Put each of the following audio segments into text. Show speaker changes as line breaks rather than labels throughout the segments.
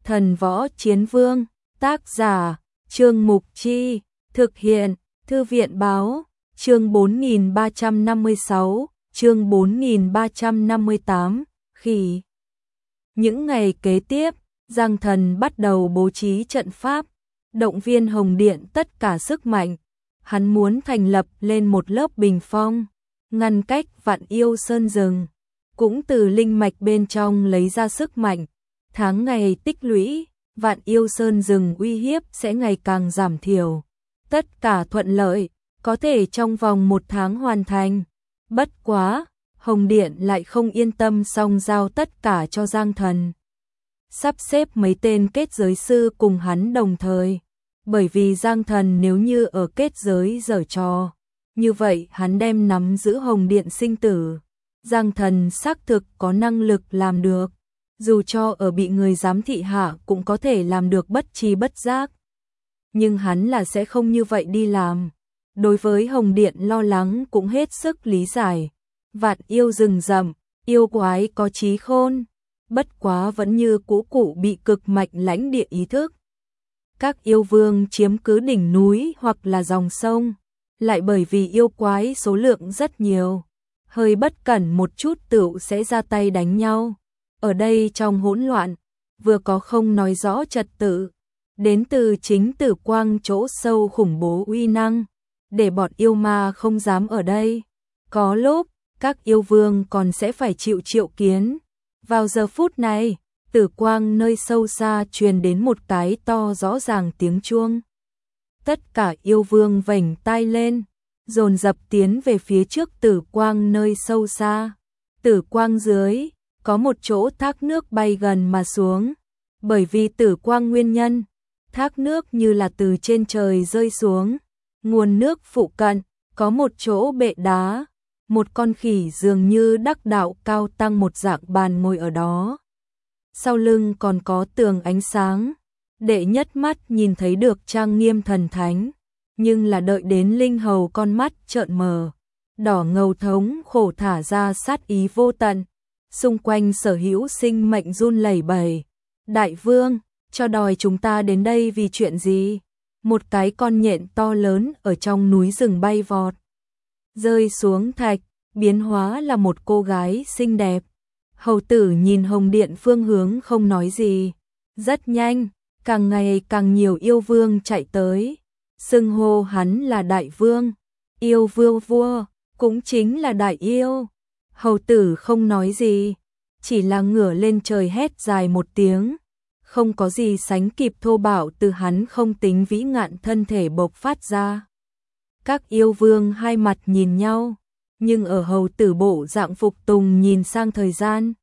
Thần Võ Chiến Vương, tác giả, Trương Mục Chi, thực hiện, Thư viện Báo, chương 4356, chương 4358, khỉ. Những ngày kế tiếp, Giang Thần bắt đầu bố trí trận pháp, động viên Hồng Điện tất cả sức mạnh. Hắn muốn thành lập lên một lớp bình phong, ngăn cách Vạn Yêu Sơn rừng, cũng từ linh mạch bên trong lấy ra sức mạnh. Tháng ngày tích lũy, Vạn Yêu Sơn rừng uy hiếp sẽ ngày càng giảm thiểu. Tất cả thuận lợi, có thể trong vòng 1 tháng hoàn thành. Bất quá, Hồng Điện lại không yên tâm song giao tất cả cho Giang Thần. Sắp xếp mấy tên kết giới sư cùng hắn đồng thời. Bởi vì Giang Thần nếu như ở kết giới giở trò, như vậy hắn đem nắm giữ Hồng Điện sinh tử. Giang Thần xác thực có năng lực làm được, dù cho ở bị người giám thị hạ cũng có thể làm được bất tri bất giác. Nhưng hắn là sẽ không như vậy đi làm. Đối với Hồng Điện lo lắng cũng hết sức lý giải. Vạn yêu rừng rậm, yêu quái có trí khôn, bất quá vẫn như cũ cụ bị cực mạnh lãnh địa ý thức. Các yêu vương chiếm cứ đỉnh núi hoặc là dòng sông, lại bởi vì yêu quái số lượng rất nhiều, hơi bất cẩn một chút tựu sẽ ra tay đánh nhau. Ở đây trong hỗn loạn, vừa có không nói rõ trật tự, đến từ chính Tử Quang chỗ sâu khủng bố uy năng, để bọn yêu ma không dám ở đây. Có lúc, các yêu vương còn sẽ phải chịu triệu kiến. Vào giờ phút này, Tử Quang nơi sâu xa truyền đến một cái to rõ ràng tiếng chuông. Tất cả yêu vương vểnh tai lên, dồn dập tiến về phía trước Tử Quang nơi sâu xa. Tử Quang dưới, có một chỗ thác nước bay gần mà xuống. Bởi vì Tử Quang nguyên nhân, thác nước như là từ trên trời rơi xuống. Nguồn nước phụ cận, có một chỗ bệ đá. Một con khỉ dường như đắc đạo cao tăng một dạng bàn ngồi ở đó. Sau lưng còn có tường ánh sáng, đệ nhất mắt nhìn thấy được trang nghiêm thần thánh, nhưng là đợi đến linh hầu con mắt trợn mờ, đỏ ngầu thống khổ thả ra sát ý vô tận, xung quanh sở hữu sinh mệnh run lẩy bẩy. Đại vương, cho đòi chúng ta đến đây vì chuyện gì? Một cái con nhện to lớn ở trong núi rừng bay vọt, rơi xuống thạch, biến hóa là một cô gái xinh đẹp. Hầu tử nhìn Hồng Điện phương hướng không nói gì. Rất nhanh, càng ngày càng nhiều yêu vương chạy tới, xưng hô hắn là đại vương, yêu vương vua, cũng chính là đại yêu. Hầu tử không nói gì, chỉ là ngửa lên trời hét dài một tiếng, không có gì sánh kịp thô bạo từ hắn không tính vĩ ngạn thân thể bộc phát ra. Các yêu vương hai mặt nhìn nhau, nhưng ở hầu tử bộ dạng phục tùng nhìn sang thời gian,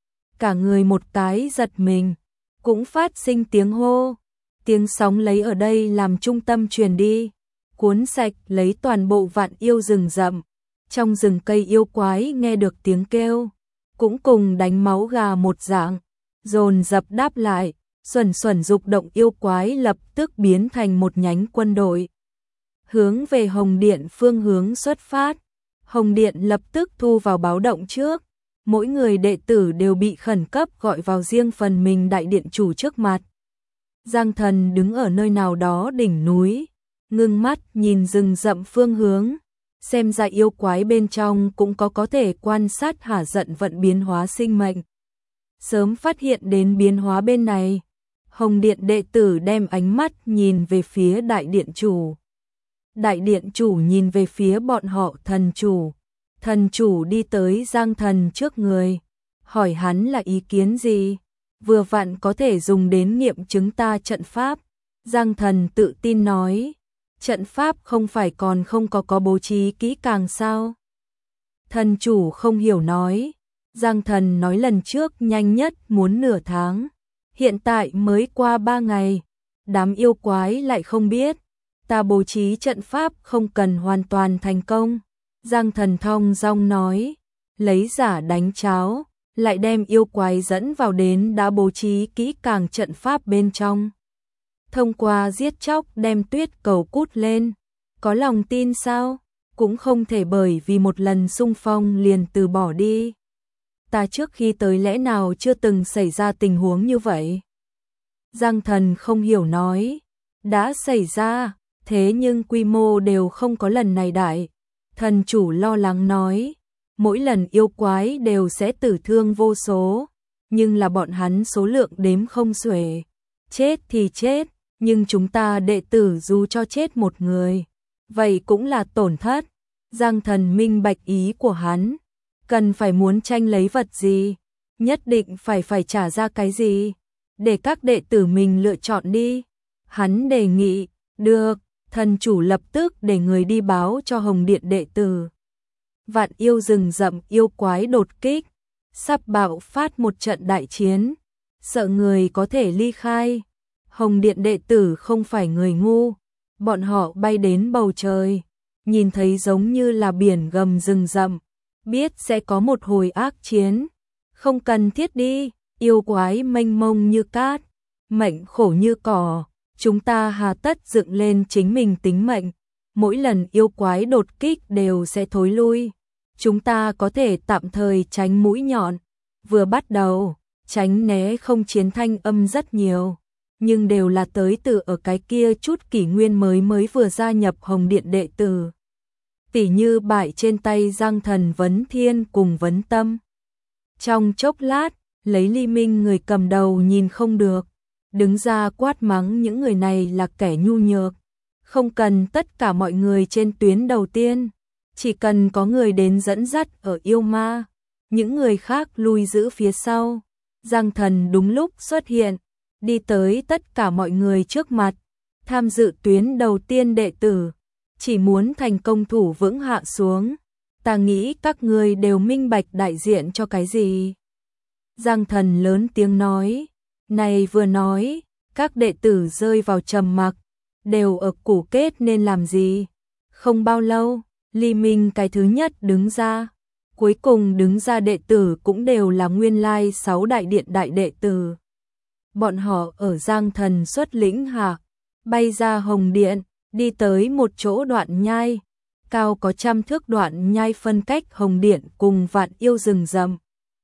cả người một cái giật mình, cũng phát sinh tiếng hô. Tiếng sóng lấy ở đây làm trung tâm truyền đi, cuốn sạch lấy toàn bộ vạn yêu rừng rậm. Trong rừng cây yêu quái nghe được tiếng kêu, cũng cùng đánh máu gà một dạng, dồn dập đáp lại. Xuẩn xuẩn dục động yêu quái lập tức biến thành một nhánh quân đội, hướng về Hồng Điện phương hướng xuất phát. Hồng Điện lập tức thu vào báo động trước, mỗi người đệ tử đều bị khẩn cấp gọi vào riêng phần mình đại điện chủ trước mặt. Giang Thần đứng ở nơi nào đó đỉnh núi, ngưng mắt nhìn rừng rậm phương hướng, xem ra yêu quái bên trong cũng có thể quan sát hả giận vận biến hóa sinh mệnh. Sớm phát hiện đến biến hóa bên này, Hồng Điện đệ tử đem ánh mắt nhìn về phía đại điện chủ. Đại điện chủ nhìn về phía bọn họ thần chủ. Thần chủ đi tới Giang Thần trước người, hỏi hắn là ý kiến gì, vừa vặn có thể dùng đến nghiệm chứng ta trận pháp. Giang Thần tự tin nói, trận pháp không phải còn không có bố trí kỹ càng sao? Thần chủ không hiểu nói, Giang Thần nói lần trước nhanh nhất muốn nửa tháng, hiện tại mới qua 3 ngày, đám yêu quái lại không biết, ta bố trí trận pháp không cần hoàn toàn thành công. Giang Thần thong dong nói, lấy giả đánh cháo, lại đem yêu quái dẫn vào đến đã bố trí kỹ càng trận pháp bên trong. Thông qua giết chóc đem tuyết cầu cút lên, có lòng tin sao? Cũng không thể bởi vì một lần xung phong liền từ bỏ đi. Ta trước khi tới lẽ nào chưa từng xảy ra tình huống như vậy? Giang Thần không hiểu nói. Đã xảy ra, thế nhưng quy mô đều không có lần này đại. Thần chủ lo lắng nói. Mỗi lần yêu quái đều sẽ tử thương vô số. Nhưng là bọn hắn số lượng đếm không xuể. Chết thì chết, nhưng chúng ta đệ tử dù cho chết một người. Vậy cũng là tổn thất. Giang Thần minh bạch ý của hắn. Cần phải muốn tranh lấy vật gì. Nhất định phải trả ra cái gì. Để các đệ tử mình lựa chọn đi. Hắn đề nghị, được, thần chủ lập tức để người đi báo cho Hồng Điện đệ tử. Vạn yêu rừng rậm yêu quái đột kích, sắp bạo phát một trận đại chiến, sợ người có thể ly khai. Hồng Điện đệ tử không phải người ngu, bọn họ bay đến bầu trời, nhìn thấy giống như là biển gầm rừng rậm, biết sẽ có một hồi ác chiến. Không cần thiết đi, yêu quái mênh mông như cát, mệnh khổ như cỏ, chúng ta hà tất dựng lên chính mình tính mệnh. Mỗi lần yêu quái đột kích đều sẽ thối lui. Chúng ta có thể tạm thời tránh mũi nhọn. Vừa bắt đầu, tránh né không chiến thanh âm rất nhiều. Nhưng đều là tới từ ở cái kia chút kỷ nguyên mới vừa gia nhập Hồng Điện đệ tử. Tỉ như bại trên tay Giang Thần Vấn Thiên cùng Vấn Tâm. Trong chốc lát, lấy Ly Minh người cầm đầu nhìn không được. Đứng ra quát mắng những người này là kẻ nhu nhược. Không cần tất cả mọi người trên tuyến đầu tiên. Chỉ cần có người đến dẫn dắt ở yêu ma. Những người khác lui giữ phía sau. Giang Thần đúng lúc xuất hiện. Đi tới tất cả mọi người trước mặt. Tham dự tuyến đầu tiên đệ tử. Chỉ muốn thành công thủ vững hạ xuống. Ta nghĩ các người đều minh bạch đại diện cho cái gì. Giang Thần lớn tiếng nói. Này vừa nói, các đệ tử rơi vào trầm mặc, đều ở củ kết nên làm gì. Không bao lâu, Ly Minh cái thứ nhất đứng ra, cuối cùng đứng ra đệ tử cũng đều là nguyên lai 6 đại điện đại đệ tử. Bọn họ ở Giang Thần xuất lĩnh hạ, bay ra Hồng Điện, đi tới một chỗ đoạn nhai, cao có 100 thước đoạn nhai phân cách Hồng Điện cùng Vạn Yêu rừng rậm.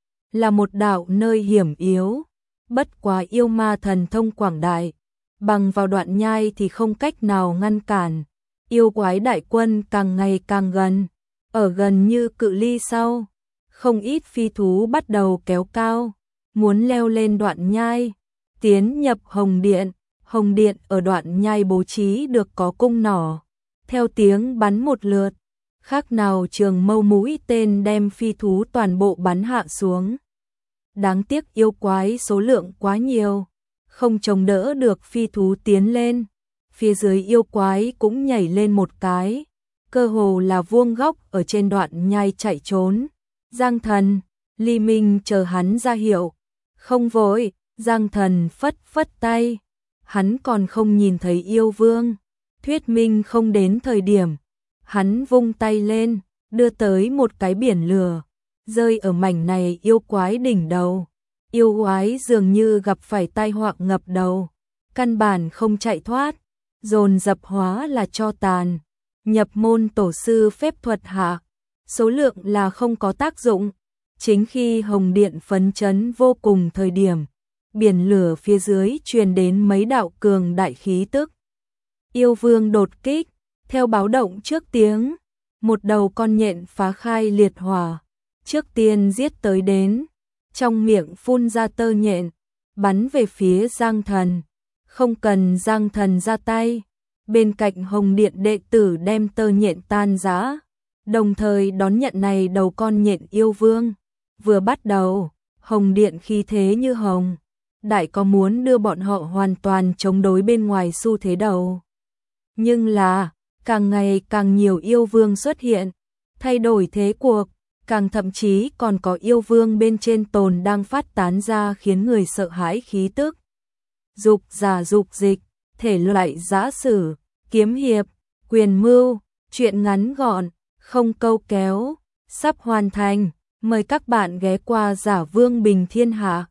Là một đạo nơi hiểm yếu. Bất quá yêu ma thần thông quảng đại, bằng vào đoạn nhai thì không cách nào ngăn cản. Yêu quái đại quân càng ngày càng gần, ở gần như cự ly sau, không ít phi thú bắt đầu kéo cao, muốn leo lên đoạn nhai, tiến nhập Hồng Điện. Hồng Điện ở đoạn nhai bố trí được có cung nỏ, theo tiếng bắn một lượt, khác nào trường mâu mũi tên đem phi thú toàn bộ bắn hạ xuống. Đáng tiếc yêu quái số lượng quá nhiều, không chống đỡ được phi thú tiến lên. Phía dưới yêu quái cũng nhảy lên một cái, cơ hồ là vuông góc ở trên đoạn nhai chạy trốn. Giang Thần, Ly Minh chờ hắn ra hiệu. Không vội, Giang Thần phất phất tay. Hắn còn không nhìn thấy yêu vương, thuyết minh không đến thời điểm. Hắn vung tay lên, đưa tới một cái biển lửa. Rơi ở mảnh này yêu quái đỉnh đầu. Yêu quái dường như gặp phải tai họa ngập đầu, căn bản không chạy thoát, dồn dập hóa là tro tàn. Nhập môn tổ sư phép thuật hạ, số lượng là không có tác dụng. Chính khi Hồng Điện phấn chấn vô cùng thời điểm, biển lửa phía dưới truyền đến mấy đạo cường đại khí tức. Yêu vương đột kích, theo báo động trước tiếng, một đầu con nhện phá khai liệt hỏa. Trước tiên giết tới đến, trong miệng phun ra tơ nhện, bắn về phía Giang Thần. Không cần Giang Thần ra tay, bên cạnh Hồng Điện đệ tử đem tơ nhện tan rã, đồng thời đón nhận này đầu con nhện yêu vương. Vừa bắt đầu, Hồng Điện khí thế như hồng, đại có muốn đưa bọn họ hoàn toàn chống đối bên ngoài xu thế đầu. Nhưng là, càng ngày càng nhiều yêu vương xuất hiện, thay đổi thế cuộc. Càng thậm chí còn có yêu vương bên trên tồn đang phát tán ra khiến người sợ hãi khí tức. Dục giả dục dịch, thể loại giã sử, kiếm hiệp, quyền mưu, truyện ngắn gọn, không câu kéo, sắp hoàn thành. Mời các bạn ghé qua Giả Vương Bình Thiên Hạ.